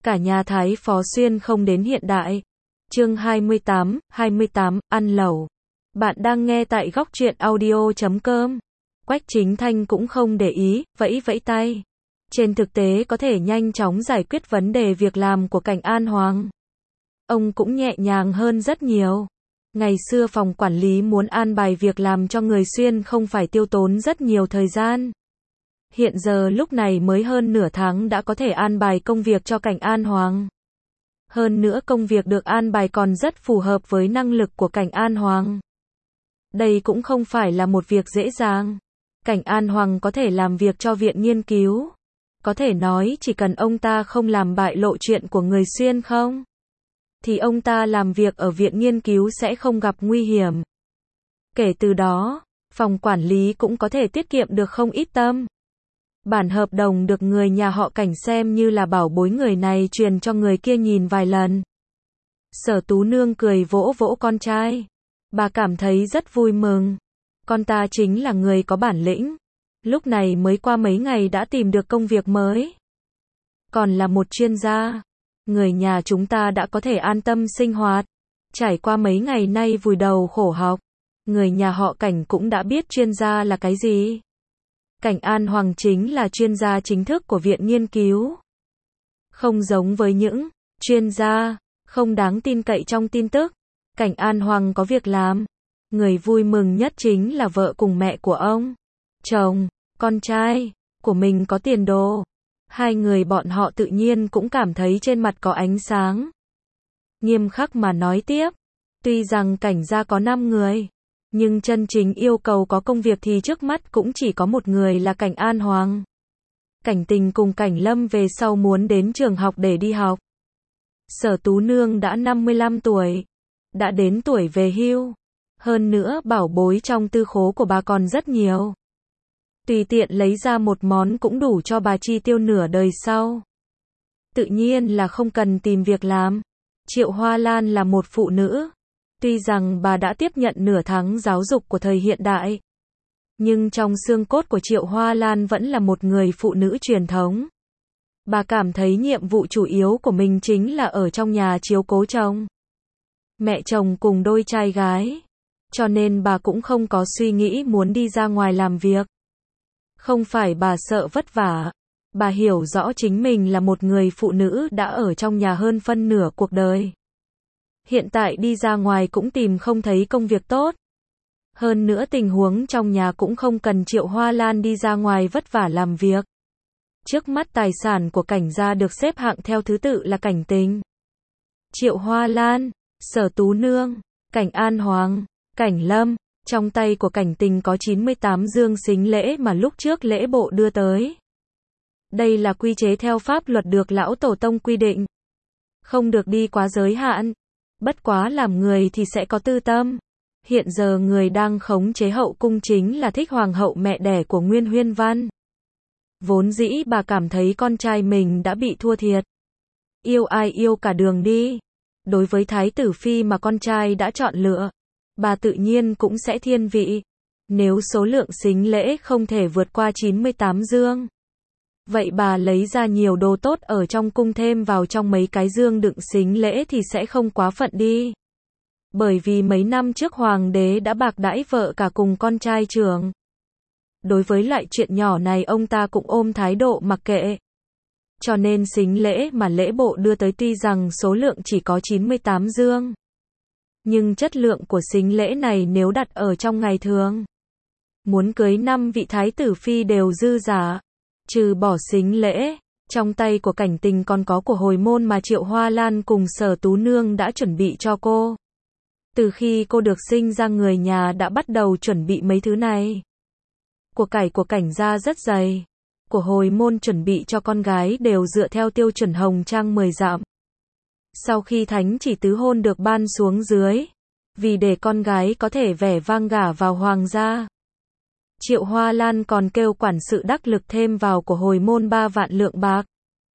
Cả nhà Thái Phó Xuyên không đến hiện đại. Chương 28, ăn lẩu. Bạn đang nghe tại góc truyện audio.com. Quách Chính Thanh cũng không để ý, vẫy vẫy tay. Trên thực tế có thể nhanh chóng giải quyết vấn đề việc làm của Cảnh An Hoàng. Ông cũng nhẹ nhàng hơn rất nhiều. Ngày xưa phòng quản lý muốn an bài việc làm cho người Xuyên không phải tiêu tốn rất nhiều thời gian. Hiện giờ lúc này mới hơn nửa tháng đã có thể an bài công việc cho Cảnh An Hoàng. Hơn nữa công việc được an bài còn rất phù hợp với năng lực của Cảnh An Hoàng. Đây cũng không phải là một việc dễ dàng. Cảnh An Hoàng có thể làm việc cho viện nghiên cứu. Có thể nói chỉ cần ông ta không làm bại lộ chuyện của người Xuyên không, thì ông ta làm việc ở viện nghiên cứu sẽ không gặp nguy hiểm. Kể từ đó, phòng quản lý cũng có thể tiết kiệm được không ít tâm. Bản hợp đồng được người nhà họ Cảnh xem như là bảo bối người này truyền cho người kia nhìn vài lần. Sở Tú Nương cười vỗ vỗ con trai. Bà cảm thấy rất vui mừng. Con ta chính là người có bản lĩnh. Lúc này mới qua mấy ngày đã tìm được công việc mới. Còn là một chuyên gia. Người nhà chúng ta đã có thể an tâm sinh hoạt. Trải qua mấy ngày nay vùi đầu khổ học. Người nhà họ Cảnh cũng đã biết chuyên gia là cái gì. Cảnh An Hoàng chính là chuyên gia chính thức của viện nghiên cứu. Không giống với những chuyên gia không đáng tin cậy trong tin tức. Cảnh An Hoàng có việc làm. Người vui mừng nhất chính là vợ cùng mẹ của ông, chồng, con trai của mình có tiền đồ. Hai người bọn họ tự nhiên cũng cảm thấy trên mặt có ánh sáng. Nghiêm khắc mà nói tiếp, tuy rằng Cảnh gia có 5 người, nhưng chân chính yêu cầu có công việc thì trước mắt cũng chỉ có một người là Cảnh An Hoàng. Cảnh Tình cùng Cảnh Lâm về sau muốn đến trường học để đi học. Sở Tú Nương đã 55 tuổi, đã đến tuổi về hưu. Hơn nữa bảo bối trong tư khố của bà còn rất nhiều. Tùy tiện lấy ra một món cũng đủ cho bà chi tiêu nửa đời sau. Tự nhiên là không cần tìm việc làm. Triệu Hoa Lan là một phụ nữ. Tuy rằng bà đã tiếp nhận nửa tháng giáo dục của thời hiện đại, nhưng trong xương cốt của Triệu Hoa Lan vẫn là một người phụ nữ truyền thống. Bà cảm thấy nhiệm vụ chủ yếu của mình chính là ở trong nhà chiếu cố chồng, mẹ chồng cùng đôi trai gái. Cho nên bà cũng không có suy nghĩ muốn đi ra ngoài làm việc. Không phải bà sợ vất vả. Bà hiểu rõ chính mình là một người phụ nữ đã ở trong nhà hơn phân nửa cuộc đời. Hiện tại đi ra ngoài cũng tìm không thấy công việc tốt. Hơn nữa tình huống trong nhà cũng không cần Triệu Hoa Lan đi ra ngoài vất vả làm việc. Trước mắt tài sản của Cảnh gia được xếp hạng theo thứ tự là Cảnh Tình, Triệu Hoa Lan, Sở Tú Nương, Cảnh An Hoàng, Cảnh Lâm. Trong tay của Cảnh Tình có 98 dương sính lễ mà lúc trước lễ bộ đưa tới. Đây là quy chế theo pháp luật được lão tổ tông quy định. Không được đi quá giới hạn. Bất quá làm người thì sẽ có tư tâm. Hiện giờ người đang khống chế hậu cung chính là Thích Hoàng hậu mẹ đẻ của Nguyên Huyên Văn. Vốn dĩ bà cảm thấy con trai mình đã bị thua thiệt. Yêu ai yêu cả đường đi. Đối với Thái tử Phi mà con trai đã chọn lựa, bà tự nhiên cũng sẽ thiên vị. Nếu số lượng sính lễ không thể vượt qua 98 dương, vậy bà lấy ra nhiều đồ tốt ở trong cung thêm vào trong mấy cái dương đựng sính lễ thì sẽ không quá phận đi. Bởi vì mấy năm trước hoàng đế đã bạc đãi vợ cả cùng con trai trưởng. Đối với loại chuyện nhỏ này ông ta cũng ôm thái độ mặc kệ. Cho nên sính lễ mà lễ bộ đưa tới tuy rằng số lượng chỉ có 98 dương, nhưng chất lượng của sính lễ này nếu đặt ở trong ngày thường, muốn cưới 5 vị thái tử phi đều dư giả. Trừ bỏ sính lễ, trong tay của Cảnh Tình còn có của hồi môn mà Triệu Hoa Lan cùng Sở Tú Nương đã chuẩn bị cho cô. Từ khi cô được sinh ra người nhà đã bắt đầu chuẩn bị mấy thứ này. Của cải của Cảnh gia rất dày. Của hồi môn chuẩn bị cho con gái đều dựa theo tiêu chuẩn hồng trang 10 dặm. Sau khi thánh chỉ tứ hôn được ban xuống dưới, vì để con gái có thể vẻ vang gả vào hoàng gia, Triệu Hoa Lan còn kêu quản sự đắc lực thêm vào của hồi môn 3 vạn lượng bạc.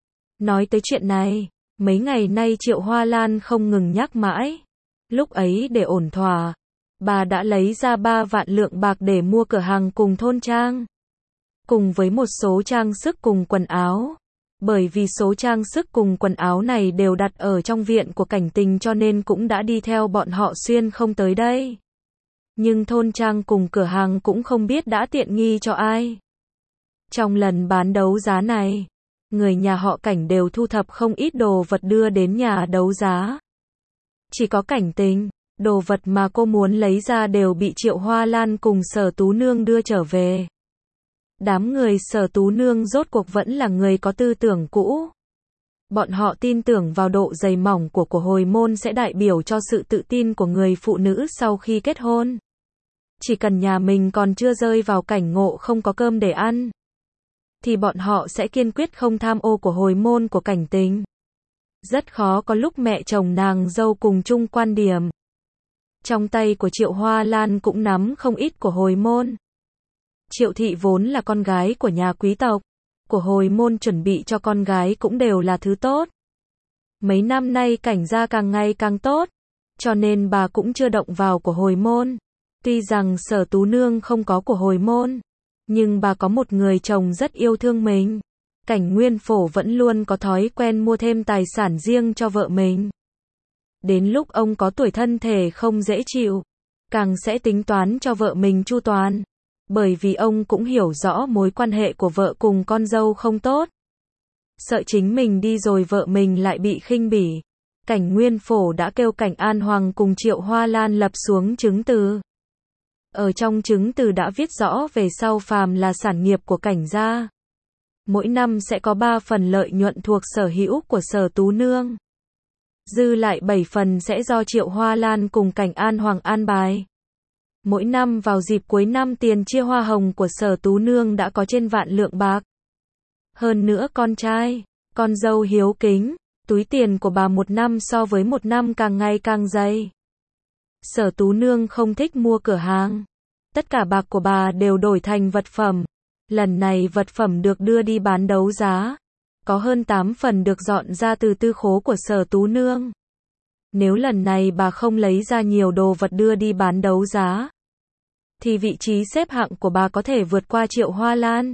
Nói tới chuyện này, mấy ngày nay Triệu Hoa Lan không ngừng nhắc mãi. Lúc ấy để ổn thỏa, bà đã lấy ra 3 vạn lượng bạc để mua cửa hàng cùng thôn trang, cùng với một số trang sức cùng quần áo. Bởi vì số trang sức cùng quần áo này đều đặt ở trong viện của Cảnh Tình cho nên cũng đã đi theo bọn họ xuyên không tới đây. Nhưng thôn trang cùng cửa hàng cũng không biết đã tiện nghi cho ai. Trong lần bán đấu giá này, người nhà họ Cảnh đều thu thập không ít đồ vật đưa đến nhà đấu giá. Chỉ có Cảnh Tình, đồ vật mà cô muốn lấy ra đều bị Triệu Hoa Lan cùng Sở Tú Nương đưa trở về. Đám người Sở Tú Nương rốt cuộc vẫn là người có tư tưởng cũ. Bọn họ tin tưởng vào độ dày mỏng của hồi môn sẽ đại biểu cho sự tự tin của người phụ nữ sau khi kết hôn. Chỉ cần nhà mình còn chưa rơi vào cảnh ngộ không có cơm để ăn, thì bọn họ sẽ kiên quyết không tham ô của hồi môn của Cảnh Tình. Rất khó có lúc mẹ chồng nàng dâu cùng chung quan điểm. Trong tay của Triệu Hoa Lan cũng nắm không ít của hồi môn. Triệu thị vốn là con gái của nhà quý tộc, của hồi môn chuẩn bị cho con gái cũng đều là thứ tốt. Mấy năm nay Cảnh gia càng ngày càng tốt, cho nên bà cũng chưa động vào của hồi môn. Tuy rằng Sở Tú Nương không có của hồi môn, nhưng bà có một người chồng rất yêu thương mình. Cảnh Nguyên Phổ vẫn luôn có thói quen mua thêm tài sản riêng cho vợ mình. Đến lúc ông có tuổi thân thể không dễ chịu, càng sẽ tính toán cho vợ mình chu toàn. Bởi vì ông cũng hiểu rõ mối quan hệ của vợ cùng con dâu không tốt. Sợ chính mình đi rồi vợ mình lại bị khinh bỉ. Cảnh Nguyên Phổ đã kêu Cảnh An Hoàng cùng Triệu Hoa Lan lập xuống chứng từ. Ở trong chứng từ đã viết rõ về sau phàm là sản nghiệp của Cảnh gia, mỗi năm sẽ có 3 phần lợi nhuận thuộc sở hữu của Sở Tú Nương. Dư lại 7 phần sẽ do Triệu Hoa Lan cùng Cảnh An Hoàng an bài. Mỗi năm vào dịp cuối năm tiền chia hoa hồng của Sở Tú Nương đã có trên vạn lượng bạc. Hơn nữa con trai, con dâu hiếu kính, túi tiền của bà một năm so với một năm càng ngày càng dày. Sở Tú Nương không thích mua cửa hàng. Tất cả bạc của bà đều đổi thành vật phẩm. Lần này vật phẩm được đưa đi bán đấu giá. Có hơn 8 phần được dọn ra từ tư khố của Sở Tú Nương. Nếu lần này bà không lấy ra nhiều đồ vật đưa đi bán đấu giá, thì vị trí xếp hạng của bà có thể vượt qua Triệu Hoa Lan.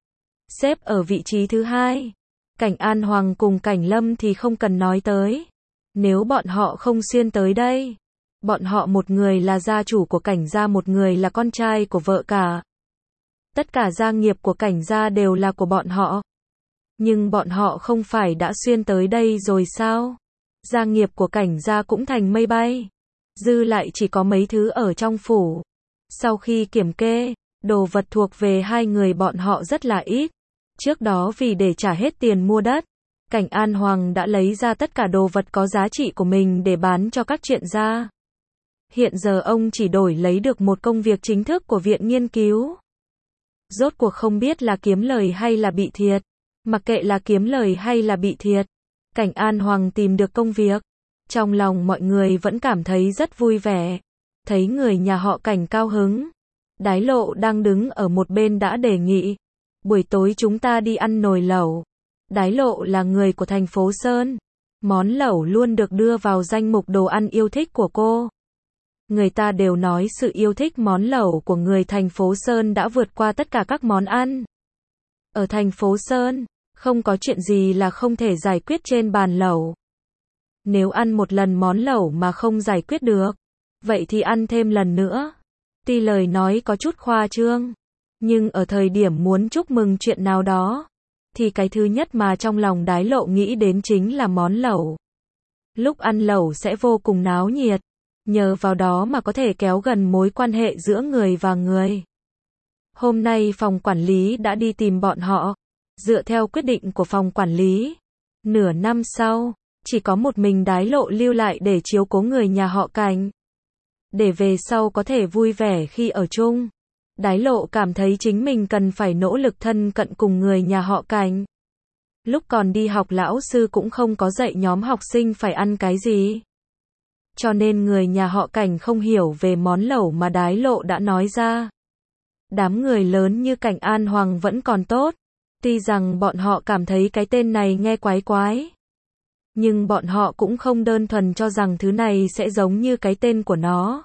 Xếp ở vị trí thứ 2. Cảnh An Hoàng cùng Cảnh Lâm thì không cần nói tới. Nếu bọn họ không xuyên tới đây, bọn họ một người là gia chủ của Cảnh gia, một người là con trai của vợ cả. Tất cả gia nghiệp của Cảnh gia đều là của bọn họ. Nhưng bọn họ không phải đã xuyên tới đây rồi sao? Gia nghiệp của Cảnh gia cũng thành mây bay. Dư lại chỉ có mấy thứ ở trong phủ. Sau khi kiểm kê, đồ vật thuộc về hai người bọn họ rất là ít. Trước đó vì để trả hết tiền mua đất, Cảnh An Hoàng đã lấy ra tất cả đồ vật có giá trị của mình để bán cho các chuyện gia. Hiện giờ ông chỉ đổi lấy được một công việc chính thức của viện nghiên cứu. Rốt cuộc không biết là kiếm lời hay là bị thiệt. Mặc kệ là kiếm lời hay là bị thiệt, Cảnh An Hoàng tìm được công việc. Trong lòng mọi người vẫn cảm thấy rất vui vẻ. Thấy người nhà họ Cảnh cao hứng, Đái Lộ đang đứng ở một bên đã đề nghị. Buổi tối chúng ta đi ăn nồi lẩu. Đái Lộ là người của thành phố Sơn. Món lẩu luôn được đưa vào danh mục đồ ăn yêu thích của cô. Người ta đều nói sự yêu thích món lẩu của người thành phố Sơn đã vượt qua tất cả các món ăn. Ở thành phố Sơn, không có chuyện gì là không thể giải quyết trên bàn lẩu. Nếu ăn một lần món lẩu mà không giải quyết được, vậy thì ăn thêm lần nữa. Tuy lời nói có chút khoa trương, nhưng ở thời điểm muốn chúc mừng chuyện nào đó, thì cái thứ nhất mà trong lòng Đái Lộ nghĩ đến chính là món lẩu. Lúc ăn lẩu sẽ vô cùng náo nhiệt, nhờ vào đó mà có thể kéo gần mối quan hệ giữa người và người. Hôm nay phòng quản lý đã đi tìm bọn họ. Dựa theo quyết định của phòng quản lý, nửa năm sau, chỉ có một mình Đái Lộ lưu lại để chiếu cố người nhà họ Cảnh. Để về sau có thể vui vẻ khi ở chung. Đái Lộ cảm thấy chính mình cần phải nỗ lực thân cận cùng người nhà họ Cảnh. Lúc còn đi học lão sư cũng không có dạy nhóm học sinh phải ăn cái gì. Cho nên người nhà họ Cảnh không hiểu về món lẩu mà Đái Lộ đã nói ra. Đám người lớn như Cảnh An Hoàng vẫn còn tốt. Tuy rằng bọn họ cảm thấy cái tên này nghe quái quái, nhưng bọn họ cũng không đơn thuần cho rằng thứ này sẽ giống như cái tên của nó.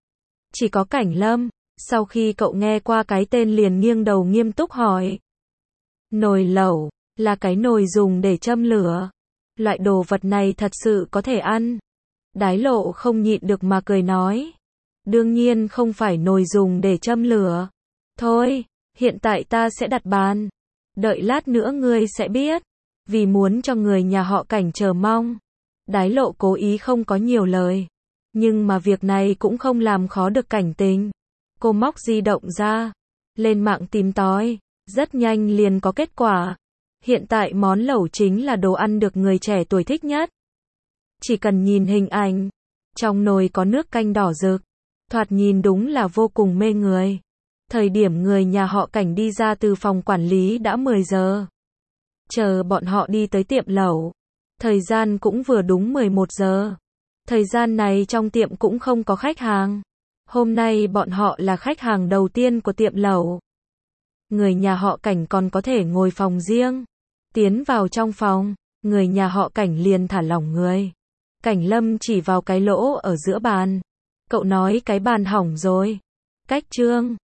Chỉ có Cảnh Lâm, sau khi cậu nghe qua cái tên liền nghiêng đầu nghiêm túc hỏi. Nồi lẩu, là cái nồi dùng để châm lửa. Loại đồ vật này thật sự có thể ăn. Đái Lộ không nhịn được mà cười nói. Đương nhiên không phải nồi dùng để châm lửa. Thôi, hiện tại ta sẽ đặt bàn. Đợi lát nữa ngươi sẽ biết. Vì muốn cho người nhà họ Cảnh chờ mong, Đái Lộ cố ý không có nhiều lời. Nhưng mà việc này cũng không làm khó được Cảnh Tình. Cô móc di động ra, lên mạng tìm tòi, rất nhanh liền có kết quả. Hiện tại món lẩu chính là đồ ăn được người trẻ tuổi thích nhất. Chỉ cần nhìn hình ảnh, trong nồi có nước canh đỏ rực, thoạt nhìn đúng là vô cùng mê người. Thời điểm người nhà họ Cảnh đi ra từ phòng quản lý đã 10 giờ. Chờ bọn họ đi tới tiệm lẩu, thời gian cũng vừa đúng 11 giờ. Thời gian này trong tiệm cũng không có khách hàng. Hôm nay bọn họ là khách hàng đầu tiên của tiệm lẩu. Người nhà họ Cảnh còn có thể ngồi phòng riêng. Tiến vào trong phòng, người nhà họ Cảnh liền thả lỏng người. Cảnh Lâm chỉ vào cái lỗ ở giữa bàn. Cậu nói cái bàn hỏng rồi. Cách Trương,